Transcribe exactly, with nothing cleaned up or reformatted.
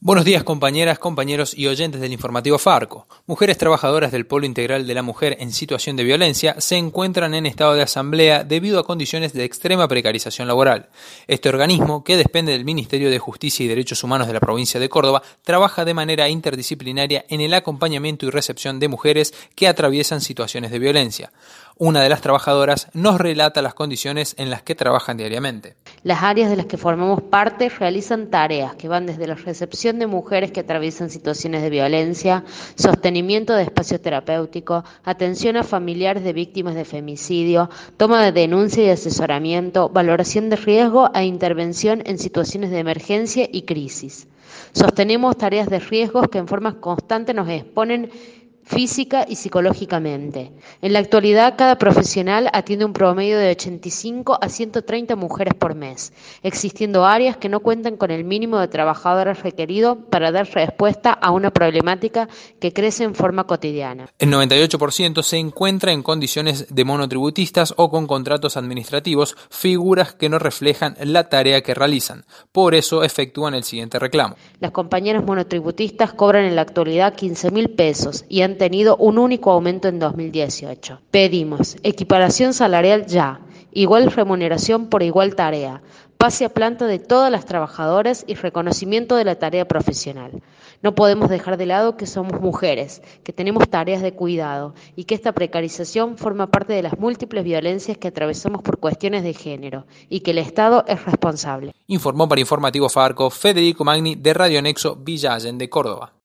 Buenos días compañeras, compañeros y oyentes del informativo Farco. Mujeres trabajadoras del Polo Integral de la Mujer en situación de violencia se encuentran en estado de asamblea debido a condiciones de extrema precarización laboral. Este organismo, que depende del Ministerio de Justicia y Derechos Humanos de la provincia de Córdoba, trabaja de manera interdisciplinaria en el acompañamiento y recepción de mujeres que atraviesan situaciones de violencia. Una de las trabajadoras nos relata las condiciones en las que trabajan diariamente. Las áreas de las que formamos parte realizan tareas que van desde la recepción de mujeres que atraviesan situaciones de violencia, sostenimiento de espacio terapéutico, atención a familiares de víctimas de femicidio, toma de denuncia y asesoramiento, valoración de riesgo e intervención en situaciones de emergencia y crisis. Sostenemos tareas de riesgos que en forma constante nos exponen física y psicológicamente. En la actualidad, cada profesional atiende un promedio de ochenta y cinco a ciento treinta mujeres por mes, existiendo áreas que no cuentan con el mínimo de trabajadoras requerido para dar respuesta a una problemática que crece en forma cotidiana. El noventa y ocho por ciento se encuentra en condiciones de monotributistas o con contratos administrativos, figuras que no reflejan la tarea que realizan. Por eso efectúan el siguiente reclamo. Las compañeras monotributistas cobran en la actualidad quince mil pesos y han tenido un único aumento en dos mil dieciocho. Pedimos equiparación salarial ya, igual remuneración por igual tarea, pase a planta de todas las trabajadoras y reconocimiento de la tarea profesional. No podemos dejar de lado que somos mujeres, que tenemos tareas de cuidado y que esta precarización forma parte de las múltiples violencias que atravesamos por cuestiones de género y que el Estado es responsable. Informó para Informativo Farco Federico Magni de Radio Nexo Villa Allende, Córdoba.